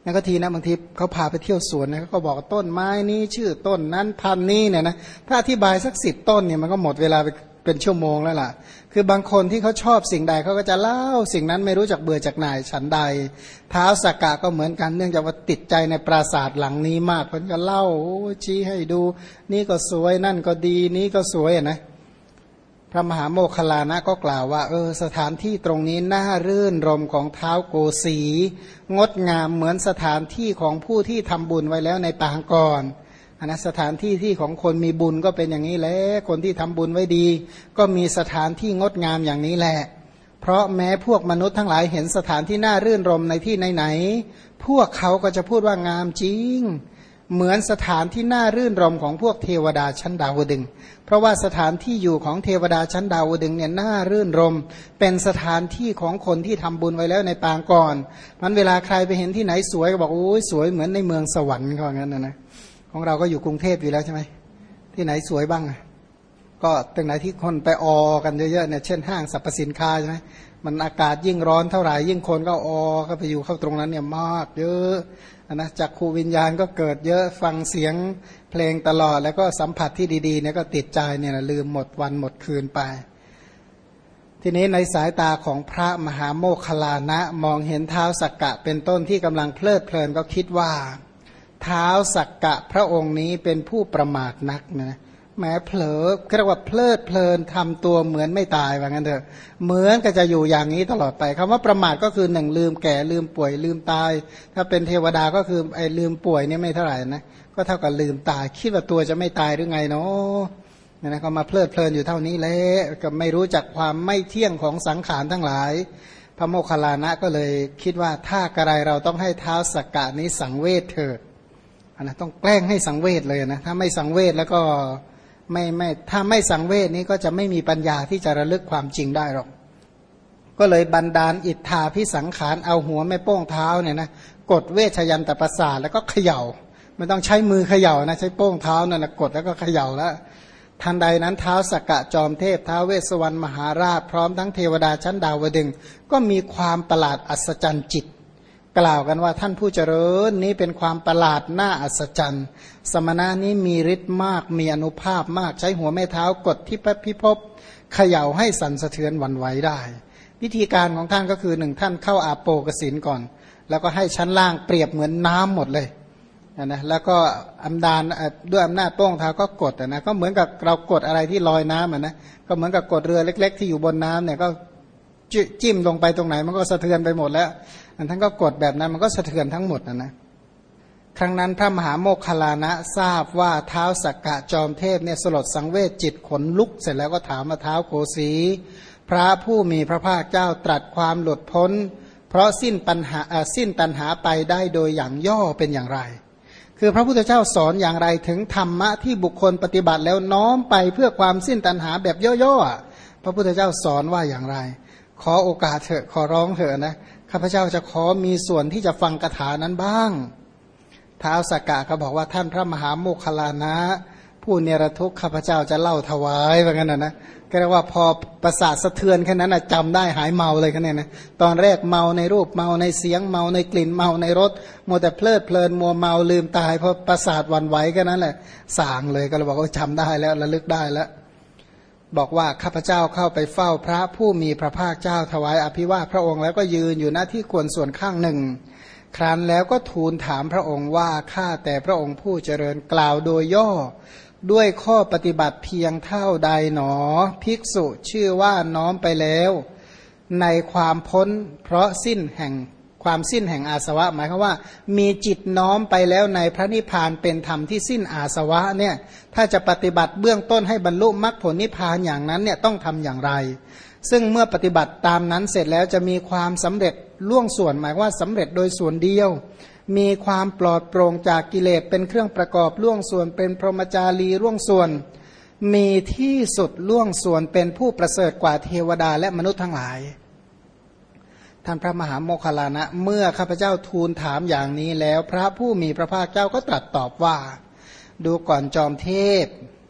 นั่นก็ทีนะบางทีเขาพาไปเที่ยวสวนนะเขาก็บอกต้นไม้นี้ชื่อต้นนั้นพันนี้เนี่ยนะถ้าอธิบายสัก10 ต้นเนี่ยมันก็หมดเวลาไปเป็นชั่วโมงแล้วล่ะคือบางคนที่เขาชอบสิ่งใดเขาก็จะเล่าสิ่งนั้นไม่รู้จักเบื่อจากไหนฉันใดท้าวสักกะก็เหมือนกันเนื่องจากว่าติดใจในปราสาทหลังนี้มากเพิ่นก็เล่าชี้ให้ดูนี่ก็สวยนั่นก็ดีนี่ก็สวยนะพระมหาโมคคัลลานะก็กล่าวว่าสถานที่ตรงนี้น่ารื่นรมของเท้าวโกสีงดงามเหมือนสถานที่ของผู้ที่ทำบุญไว้แล้วในปางก่อนนะสถานที่ที่ของคนมีบุญก็เป็นอย่างนี้แหละคนที่ทำบุญไว้ดีก็มีสถานที่งดงามอย่างนี้แหละเพราะแม้พวกมนุษย์ทั้งหลายเห็นสถานที่น่ารื่นรมในที่ไหนๆพวกเขาก็จะพูดว่างามจริงเหมือนสถานที่น่ารื่นรมของพวกเทวดาชั้นดาวดึงส์เพราะว่าสถานที่อยู่ของเทวดาชั้นดาวดึงส์เนี่ยน่ารื่นรมเป็นสถานที่ของคนที่ทำบุญไว้แล้วในปางก่อนมันเวลาใครไปเห็นที่ไหนสวยก็บอกโอ้ยสวยเหมือนในเมืองสวรรค์เขาอย่างนั้นนะของเราก็อยู่กรุงเทพอยู่แล้วใช่ไหมที่ไหนสวยบ้างก็ตรงไหนที่คนไปกันเยอะๆเนี่ยเช่นห้างสรรพสินค้าใช่ไหมมันอากาศยิ่งร้อนเท่าไหร่ยิ่งคนก็ก็ไปอยู่เข้าตรงนั้นเนี่ยมากเยอะนะจากครูวิญญาณก็เกิดเยอะฟังเสียงเพลงตลอดแล้วก็สัมผัสที่ดีๆเนี่ยก็ติดใจเนี่ยลืมหมดวันหมดคืนไปทีนี้ในสายตาของพระมหาโมคคัลลานะมองเห็นท้าวสักกะเป็นต้นที่กำลังเพลิดเพลินก็คิดว่าท้าวสักกะพระองค์นี้เป็นผู้ประมาทนักนะแม้เผลอเรียกว่าเพลิดเพลินทำตัวเหมือนไม่ตายว่างั้นเถอะเหมือนก็จะอยู่อย่างนี้ตลอดไปคำว่าประมาทก็คือหนึ่งลืมแก่ลืมป่วยลืมตายถ้าเป็นเทวดาก็คือไอ้ลืมป่วยนี่ไม่เท่าไหร่นะก็เท่ากับลืมตายคิดว่าตัวจะไม่ตายหรือไงเนาะเนี่ยนะก็มาเพลิดเพลินอยู่เท่านี้แหละก็ไม่รู้จักความไม่เที่ยงของสังขารทั้งหลายพระโมคคัลลานะก็เลยคิดว่าถ้ากระไรเราต้องให้ท้าวสักกะนี้สังเวชเถิดนะต้องแกล้งให้สังเวชเลยนะถ้าไม่สังเวชแล้วก็ไม่ถ้าไม่สังเวชนี้ก็จะไม่มีปัญญาที่จะระลึกความจริงได้หรอกก็เลยบันดาลอิทธาพิสังขารเอาหัวแม่โป้งเท้าเนี่ยนะกดเวชยันตประสาทแล้วก็เขย่าไม่ต้องใช้มือเขย่านะใช้โป้งเท้านั่นนะกดแล้วก็เขย่าแล้วทันใดนั้นท้าวสักกะจอมเทพท้าวเวสสวรรณมหาราชพร้อมทั้งเทวดาชั้นดาวดึงส์ก็มีความประหลาดอัศจรรย์จิตกล่าวกันว่าท่านผู้เจริญนี้เป็นความประหลาดน่าอัศจรรย์สมณะนี้มีฤทธิ์มากมีอนุภาพมากใช้หัวแม่เท้ากดที่พิภพเขย่าให้สั่นสะเทือนหวั่นไหวได้วิธีการของท่านก็คือหนึ่งท่านเข้าอาโปกสินก่อนแล้วก็ให้ชั้นล่างเปรียบเหมือนน้ำหมดเลยนะแล้วก็ด้วยอำนาจโป้งเท้าก็กดนะก็เหมือนกับเรากดอะไรที่ลอยน้ำนะก็เหมือนกับกดเรือเล็กๆที่อยู่บนน้ำเนี่ยก็จิ้มลงไปตรงไหนมันก็สะเทือนไปหมดแล้วท่านก็กดแบบนั้นมันก็สะเทือนทั้งหมดนะครั้งนั้นพระมหาโมคคัลลานะทราบว่าท้าวสักกะจอมเทพเนี่ยสลดสังเวชจิตขนลุกเสร็จแล้วก็ถามมาท้าวโกสีพระผู้มีพระภาคเจ้าตรัสความหลุดพ้นเพราะสิ้นตัณหาไปได้โดยอย่างย่อเป็นอย่างไรคือพระพุทธเจ้าสอนอย่างไรถึงธรรมะที่บุคคลปฏิบัติแล้วน้อมไปเพื่อความสิ้นตัณหาแบบย่อๆพระพุทธเจ้าสอนว่าอย่างไรขอโอกาสเถอะขอร้องเถอะนะข้าพเจ้าจะขอมีส่วนที่จะฟังคาถานั้นบ้างท้าวสักกะก็บอกว่าท่านพระมหาโมคคัลลานะผู้เนรทุกข์ข้าพเจ้าจะเล่าถวายว่างั้นนะก็เรียกว่าพอประสาทสะเทือนแค่นั้นจำได้หายเมาเลยแค่นี้นะตอนแรกเมาในรูปเมาในเสียงเมาในกลิ่นเมาในรสมัวแต่เพลิดเพลินมัวเมาลืมตายเพราะประสาทหวั่นไหวแค่นั้นแหละสางเลยก็เลยบอกว่าจำได้แล้วระลึกได้แล้วบอกว่าข้าพเจ้าเข้าไปเฝ้าพระผู้มีพระภาคเจ้าถวายอภิวาทพระองค์แล้วก็ยืนอยู่หน้าที่ควรส่วนข้างหนึ่งครั้นแล้วก็ทูลถามพระองค์ว่าข้าแต่พระองค์ผู้เจริญกล่าวโดยย่อด้วยข้อปฏิบัติเพียงเท่าใดหนอภิกษุชื่อว่าน้อมไปแล้วในความพ้นเพราะสิ้นแห่งความสิ้นแห่งอาสวะหมายความว่ามีจิตน้อมไปแล้วในพระนิพพานเป็นธรรมที่สิ้นอาสวะเนี่ยถ้าจะปฏิบัติเบื้องต้นให้บรรลุมรรคผลนิพพานอย่างนั้นเนี่ยต้องทำอย่างไรซึ่งเมื่อปฏิบัติตามนั้นเสร็จแล้วจะมีความสำเร็จล่วงส่วนหมายว่าสำเร็จโดยส่วนเดียวมีความปลอดโปร่งจากกิเลสเป็นเครื่องประกอบล่วงส่วนเป็นพรหมจารีล่วงส่วนมีที่สุดล่วงส่วนเป็นผู้ประเสริฐกว่าเทวดาและมนุษย์ทั้งหลายท่านพระมหาโมคคัลลานะเมื่อข้าพเจ้าทูลถามอย่างนี้แล้วพระผู้มีพระภาคเจ้าก็ตรัสตอบว่าดูก่อนจอมเทพ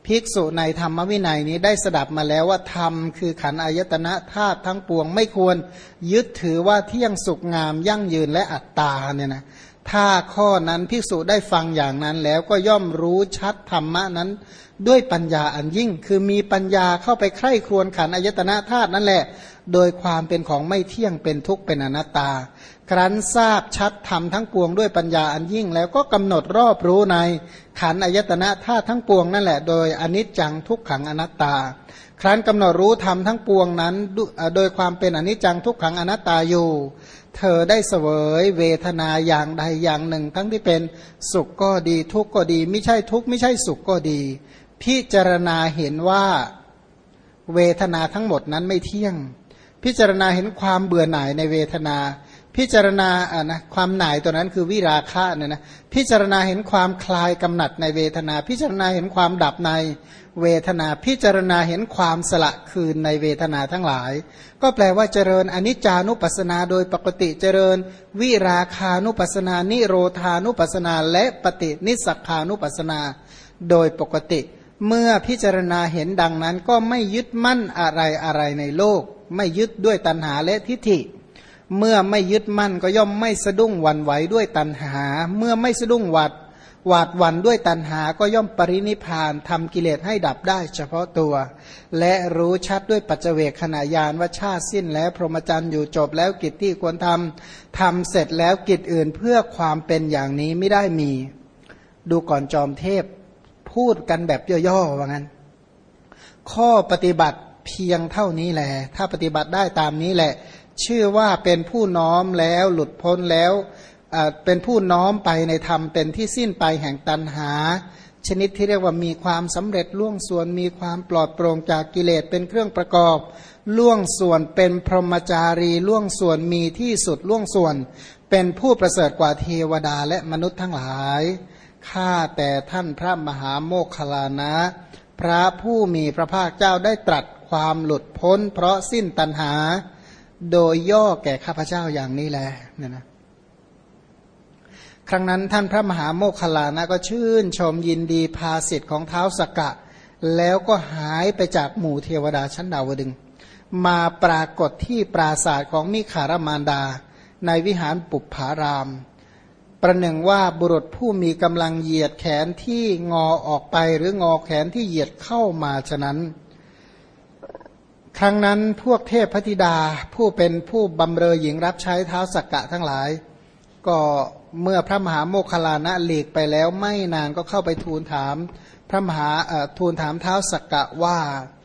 ภิกษุในธรรมวินัยนี้ได้สดับมาแล้วว่าธรรมคือขันธ์อายตนะธาตุทั้งปวงไม่ควรยึดถือว่าเที่ยงสุขงามยั่งยืนและอัตตาเนี่ยนะถ้าข้อนั้นภิกษุได้ฟังอย่างนั้นแล้วก็ย่อมรู้ชัดธรรมะนั้นด้วยปัญญาอันยิ่งคือมีปัญญาเข้าไปใคร่ครวญขันธ์อายตนะธาตุนั่นแหละโดยความเป็นของไม่เที่ยงเป็นทุกข์เป็นอนัตตาครั้นทราบชัดธรรมทั้งปวงด้วยปัญญาอันยิ่งแล้วก็กำหนดรอบรู้ในขันธ์อายตนะธาตุทั้งปวงนั่นแหละโดยอนิจจังทุกขังอนัตตาครั้นกำหนดรู้ธรรมทั้งปวงนั้นโดยความเป็นอนิจจังทุกขังอนัตตาอยู่เธอได้เสวยเวทนาอย่างใดอย่างหนึ่งทั้งที่เป็นสุขก็ดีทุกข์ก็ดีไม่ใช่ทุกข์ไม่ใช่สุขก็ดีพิจารณาเห็นว่าเวทนาทั้งหมดนั้นไม่เที่ยงพิจารณาเห็นความเบื่อหน่ายในเวทนาพิจารณาความหน่ายตัวนั้นคือวิราคะเนี่ยนะพิจารณาเห็นความคลายกำหนัดในเวทนาพิจารณาเห็นความดับในเวทนาพิจารณาเห็นความสละคืนในเวทนาทั้งหลายก็แปลว่าเจริญอนิจจานุปัสสนาโดยปกติเจริญวิราคานุปัสสนานิโรธานุปัสสนาและปฏินิสสักขานุปัสสนาโดยปกติเมื่อพิจารณาเห็นดังนั้นก็ไม่ยึดมั่นอะไรในโลกไม่ยึดด้วยตัณหาและทิฏฐิเมื่อไม่ยึดมั่นก็ย่อมไม่สะดุ้งหวั่นไหวด้วยตัณหาเมื่อไม่สะดุ้งหวาดหวั่นด้วยตัณหาก็ย่อมปรินิพพานทำกิเลสให้ดับได้เฉพาะตัวและรู้ชัดด้วยปัจเจเวคขณะญาณว่าชาติสิ้นแล้วพรหมจรรย์อยู่จบแล้วกิจที่ควรทำเสร็จแล้วกิจอื่นเพื่อความเป็นอย่างนี้ไม่ได้มีดูก่อนจอมเทพพูดกันแบบย่อๆว่างั้นข้อปฏิบัติเพียงเท่านี้แหละถ้าปฏิบัติได้ตามนี้แหละชื่อว่าเป็นผู้น้อมแล้วหลุดพ้นแล้วเป็นผู้น้อมไปในธรรมเป็นที่สิ้นไปแห่งตัณหาชนิดที่เรียกว่ามีความสำเร็จล่วงส่วนมีความปลอดโปร่งจากกิเลสเป็นเครื่องประกอบล่วงส่วนเป็นพรหมจารีล่วงส่วนมีที่สุดล่วงส่วนเป็นผู้ประเสริฐกว่าเทวดาและมนุษย์ทั้งหลายข้าแต่ท่านพระมหาโมคคัลลานะพระผู้มีพระภาคเจ้าได้ตรัสความหลุดพ้นเพราะสิ้นตัณหาโดยย่อแก่ข้าพเจ้าอย่างนี้แลเนี่ยนะครั้งนั้นท่านพระมหาโมคคัลลานะก็ชื่นชมยินดีภาสิทธิ์ของท้าวสักกะแล้วก็หายไปจากหมู่เทวดาชั้นดาวดึงส์มาปรากฏที่ปราสาทของมิขารมารดาในวิหารปุปภารามประหนึ่งว่าบุรุษผู้มีกำลังเหยียดแขนที่งอออกไปหรืองอแขนที่เหยียดเข้ามาฉะนั้นครั้งนั้นพวกเทพธิดาผู้เป็นผู้บำเรอหญิงรับใช้ท้าวสักกะทั้งหลายก็เมื่อพระมหาโมคคัลลานะหลีกไปแล้วไม่นานก็เข้าไปทูลถามทูลถามท้าวสักกะว่า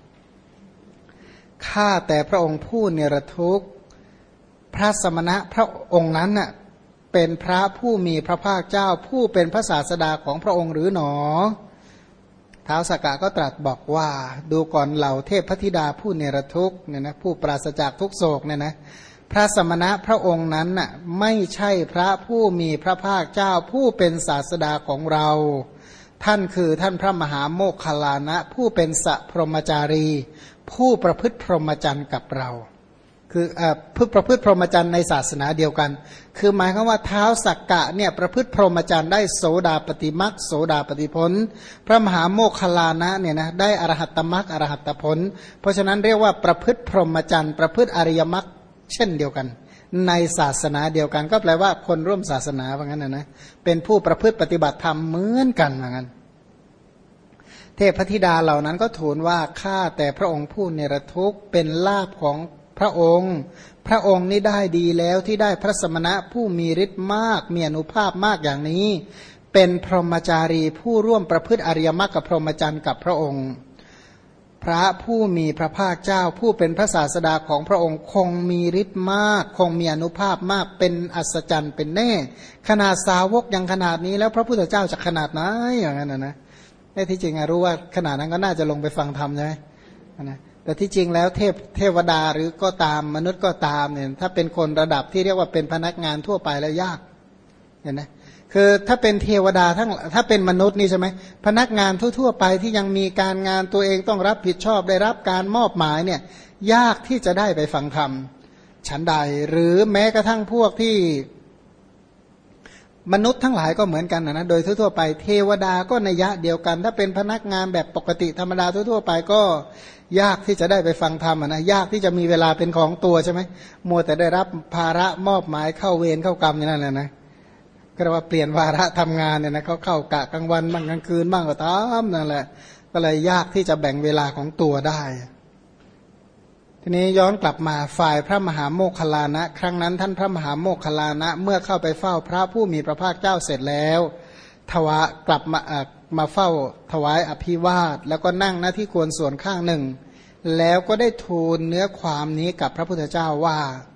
ข้าแต่พระองค์ผู้เนรทุกข์พระสมณะพระองค์นั้นน่ะเป็นพระผู้มีพระภาคเจ้าผู้เป็นพระศาสดาของพระองค์หรือหนอท้าวสักกะก็ตรัสบอกว่าดูก่อนเหล่าเทพธิดาผู้เนรทุกข์เนี่ยนะผู้ปราศจากทุกโศกเนี่ยนะพระสมณะพระองค์นั้นน่ะไม่ใช่พระผู้มีพระภาคเจ้าผู้เป็นศาสดาของเราท่านคือท่านพระมหาโมคคัลลานะผู้เป็นสัพพรหมจารีผู้ประพฤติพรหมจรรย์กับเราคือประพฤติพรหมจรรย์ในศาสนาเดียวกันคือหมายความว่าท้าวสักกะเนี่ยประพฤติพรหมจรรย์ได้โสดาปฏิมรรคโสดาปฏิผลพระมหาโมคคัลลานะเนี่ยนะได้อรหัตตมรรคอรหัตตผลเพราะฉะนั้นเรียกว่าประพฤติพรหมจรรย์ประพฤติอริยมรรคเช่นเดียวกันในศาสนาเดียวกันก็แปลว่าคนร่วมศาสนาว่างั้นนะเป็นผู้ประพฤติปฏิบัติธรรมเหมือนกันว่างั้นเทพธิดาเหล่านั้นก็ทูลว่าข้าแต่พระองค์ผู้เนรทุกข์เป็นลาภของพระองค์พระองค์นี้ได้ดีแล้วที่ได้พระสมณะผู้มีฤทธิ์มากมีอานุภาพมากอย่างนี้เป็นพรหมจารีผู้ร่วมประพฤติอริยมรรคกับพรหมจรรย์กับพระองค์พระผู้มีพระภาคเจ้าผู้เป็นพระศาสดาของพระองค์คงมีฤทธิ์มากคงมีอานุภาพมากเป็นอัศจรรย์เป็นแน่ขนาดสาวกยังขนาดนี้แล้วพระพุทธเจ้าจะขนาดไหนอย่างนั้นนะแต่ที่จริงรู้ว่าขนาดนั้นก็น่าจะลงไปฟังธรรมใช่ไหมนะแต่ที่จริงแล้วเทวดาหรือก็ตามมนุษย์ก็ตามเนี่ยถ้าเป็นคนระดับที่เรียกว่าเป็นพนักงานทั่วไปแล้วยากเห็นไหมคือถ้าเป็นเทวดาถ้าเป็นมนุษย์นี่ใช่ไหมพนักงานทั่วๆไปที่ยังมีการงานตัวเองต้องรับผิดชอบได้รับการมอบหมายเนี่ยยากที่จะได้ไปฟังธรรมฉันใดหรือแม้กระทั่งพวกที่มนุษย์ทั้งหลายก็เหมือนกันนะโดยทั่วๆไปเทวดาก็นัยยะเดียวกันถ้าเป็นพนักงานแบบปกติธรรมดาทั่วๆไปก็ยากที่จะได้ไปฟังธรรมนะยากที่จะมีเวลาเป็นของตัวใช่ไหมมัวแต่ได้รับภาระมอบหมายเข้าเวรเข้ากรรมอย่างนั้นแหละนะก็เรียกว่าเปลี่ยนวาระทำงานเนี่ยนะเขาเข้ากะกลางวันบ้างกลางคืนบ้างก็ตามนั่นแหละก็เลยยากที่จะแบ่งเวลาของตัวได้ทีนี้ย้อนกลับมาฝ่ายพระมหาโมคคัลลานะครั้งนั้นท่านพระมหาโมคคัลลานะเมื่อเข้าไปเฝ้าพระผู้มีพระภาคเจ้าเสร็จแล้วกลับมาเฝ้าถวายอภิวาทแล้วก็นั่งหน้าที่ควรส่วนข้างหนึ่งแล้วก็ได้ทูลเนื้อความนี้กับพระพุทธเจ้าว่า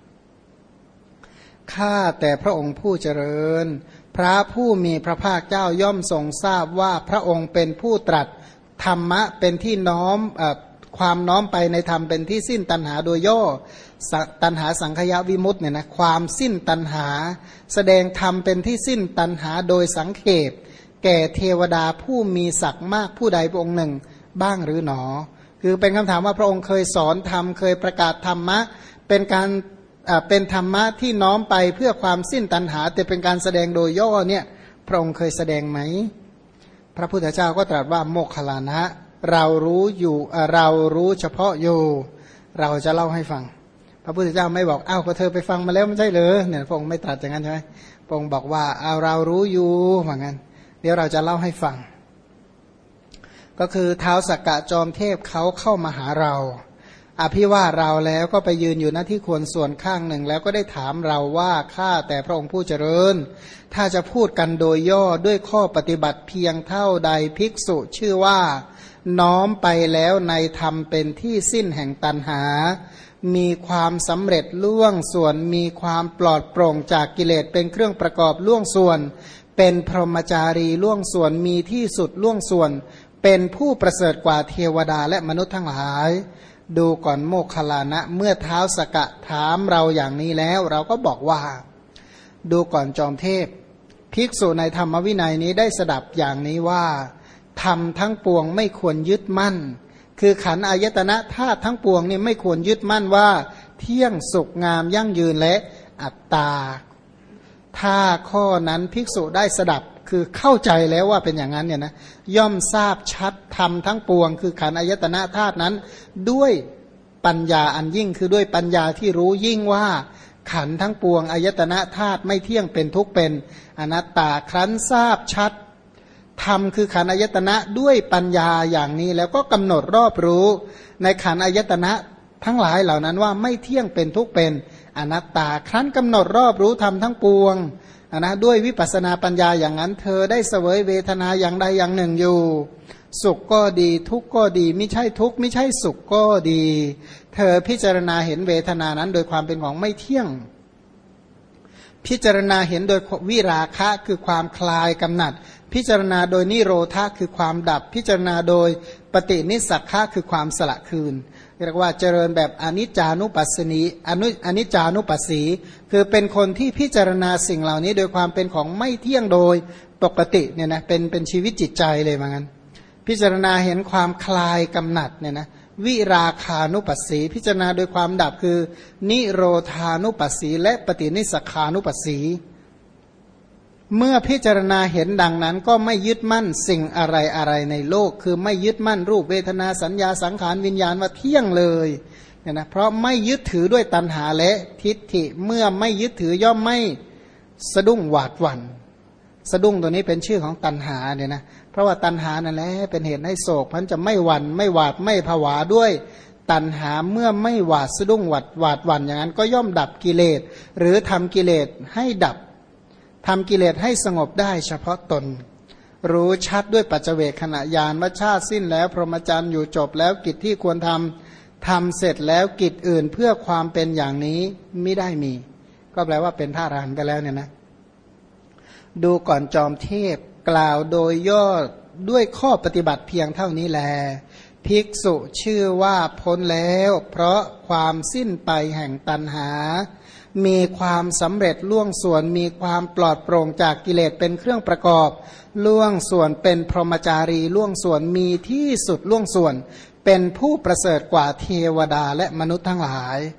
ข้าแต่พระองค์ผู้เจริญพระผู้มีพระภาคเจ้าย่อมทรงทราบว่าพระองค์เป็นผู้ตรัสธรรมะเป็นที่น้อมความน้อมไปในธรรมเป็นที่สิ้นตัณหาโดยย่อตัณหาสังขยวิมุตติเนี่ยนะความสิ้นตัณหาแสดงธรรมเป็นที่สิ้นตัณหาโดยสังเขปแก่เทวดาผู้มีศักดิ์มากผู้ใดพระองค์หนึ่งบ้างหรือหนอคือเป็นคำถามว่าพระองค์เคยสอนธรรมเคยประกาศธรรมะเป็นธรรมะที่น้อมไปเพื่อความสิ้นตัณหาแต่เป็นการแสดงโดยย่อเนี่ยพระองค์เคยแสดงไหมพระพุทธเจ้าก็ตรัสว่าโมคคัลลานะเรารู้เฉพาะอยู่เราจะเล่าให้ฟังพระพุทธเจ้าไม่บอกอ้าวก็เธอไปฟังมาแล้วไม่ใช่เหรอเนี่ยพระองค์ไม่ตรัสอย่างนั้นใช่ไหมพระองค์บอกว่าเอาเรารู้อยู่เหมือนกันเดี๋ยวเราจะเล่าให้ฟังก็คือท้าวสักกะจอมเทพเขาเข้ามาหาเราอภิวาทเราแล้วก็ไปยืนอยู่หน้าที่ควรส่วนข้างหนึ่งแล้วก็ได้ถามเราว่าข้าแต่พระองค์ผู้เจริญถ้าจะพูดกันโดยย่อด้วยข้อปฏิบัติเพียงเท่าใดภิกษุชื่อว่าน้อมไปแล้วในธรรมเป็นที่สิ้นแห่งตัณหามีความสำเร็จล่วงส่วนมีความปลอดโปร่งจากกิเลสเป็นเครื่องประกอบล่วงส่วนเป็นพรหมจารีล่วงส่วนมีที่สุดล่วงส่วนเป็นผู้ประเสริฐกว่าเทวดาและมนุษย์ทั้งหลายดูก่อนโมคคัลลานะเมื่อท้าวสักกะถามเราอย่างนี้แล้วเราก็บอกว่าดูก่อนจอมเทพภิกษุในธรรมวินัยนี้ได้สดับอย่างนี้ว่าธรรมทั้งปวงไม่ควรยึดมั่นคือขันธ์อายตนะธาตุทั้งปวงนี่ไม่ควรยึดมั่นว่าเที่ยงสุขงามยั่งยืนและอัตตาถ้าข้อนั้นภิกษุได้สดับคือเข้าใจแล้วว่าเป็นอย่างนั้นเนี่ยนะย่อมทราบชัดธรรมทั้งปวงคือขันธ์อายตนะธาตุนั้นด้วยปัญญาอันยิ่งคือด้วยปัญญาที่รู้ยิ่งว่าขันธ์ทั้งปวงอายตนะธาตุไม่เที่ยงเป็นทุกข์เป็นอนัตตาครั้นทราบชัดธรรมคือขันธ์อายตนะด้วยปัญญาอย่างนี้แล้วก็กำหนดรอบรู้ในขันธ์อายตนะทั้งหลายเหล่านั้นว่าไม่เที่ยงเป็นทุกข์เป็นอนัตตาครั้นกำหนดรอบรู้ธรรมทั้งปวงนะด้วยวิปัสสนาปัญญาอย่างนั้นเธอได้เสวยเวทนาอย่างใดอย่างหนึ่งอยู่สุขก็ดีทุกข์ก็ดีไม่ใช่ทุกข์ไม่ใช่สุขก็ดีเธอพิจารณาเห็นเวทนานั้นโดยความเป็นของไม่เที่ยงพิจารณาเห็นโดยวิราคะคือความคลายกำหนัดพิจารณาโดยนิโรธาคือความดับพิจารณาโดยปฏินิสสักขะคือความสละคืนเรียกว่าเจริญแบบอนิจจานุปัสสนีอนิจจานุปัสสีคือเป็นคนที่พิจารณาสิ่งเหล่านี้โดยความเป็นของไม่เที่ยงโดยปกติเนี่ยนะเป็นชีวิตจิตใจเลยเหมือนกันพิจารณาเห็นความคลายกำหนัดเนี่ยนะวิราคานุปัสสีพิจารณาโดยความดับคือนิโรธานุปัสสีและปฏินิสสักขานุปัสสีเมื่อพิจารณาเห็นดังนั้นก็ไม่ยึดมั่นสิ่งอะไรในโลกคือไม่ยึดมั่นรูปเวทนาสัญญาสังขารวิญญาณว่าเที่ยงเลยเนี่ยนะเพราะไม่ยึดถือด้วยตัณหาและทิฏฐิเมื่อไม่ยึดถือย่อมไม่สะดุ้งหวาดหวั่นสะดุ้งตัวนี้เป็นชื่อของตัณหาเนี่ยนะเพราะว่าตัณหานั่นแหละเป็นเหตุให้โศกพันจะไม่หวั่นไม่หวาดไม่ผวาด้วยตัณหาเมื่อไม่หวาดสะดุ้งหวาดหวั่นอย่างนั้นก็ย่อมดับกิเลสหรือทำกิเลสให้ดับทำกิเลสให้สงบได้เฉพาะตนรู้ชัดด้วยปัจเจเวคขณะญาณว่าชาติสิ้นแล้วพรหมจรรย์อยู่จบแล้วกิจที่ควรทำเสร็จแล้วกิจอื่นเพื่อความเป็นอย่างนี้ไม่ได้มีก็แปลว่าเป็นพระอรหันต์ไปแล้วเนี่ยนะดูก่อนจอมเทพกล่าวโดยย่อด้วยข้อปฏิบัติเพียงเท่านี้แลภิกษุชื่อว่าพ้นแล้วเพราะความสิ้นไปแห่งตัณหามีความสำเร็จล่วงส่วนมีความปลอดโปร่งจากกิเลสเป็นเครื่องประกอบล่วงส่วนเป็นพรหมจารีล่วงส่วนมีที่สุดล่วงส่วนเป็นผู้ประเสริฐกว่าเทวดาและมนุษย์ทั้งหลาย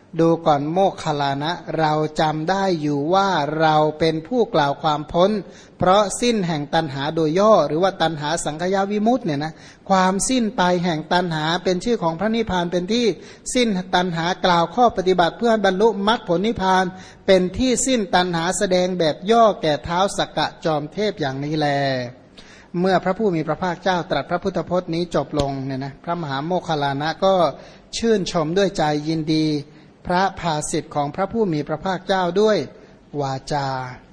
ดูก่อนโมคคัลลานะเราจำได้อยู่ว่าเราเป็นผู้กล่าวความพ้นเพราะสิ้นแห่งตัณหาโดยย่อหรือว่าตัณหาสังขยาวิมุตติเนี่ยนะความสิ้นไปแห่งตัณหาเป็นชื่อของพระนิพพานเป็นที่สิ้นตัณหากล่าวข้อปฏิบัติเพื่อบรรลุมรรคผลนิพพานเป็นที่สิ้นตัณหาแสดงแบบย่อแก่เท้าสักกะจอมเทพอย่างนี้แลเมื่อพระผู้มีพระภาคเจ้าตรัสพระพุทธพจน์นี้จบลงเนี่ยนะพระมหาโมคคัลลานะก็ชื่นชมด้วยใจยินดีพระภาสิทธิ์ของพระผู้มีพระภาคเจ้าด้วยวาจา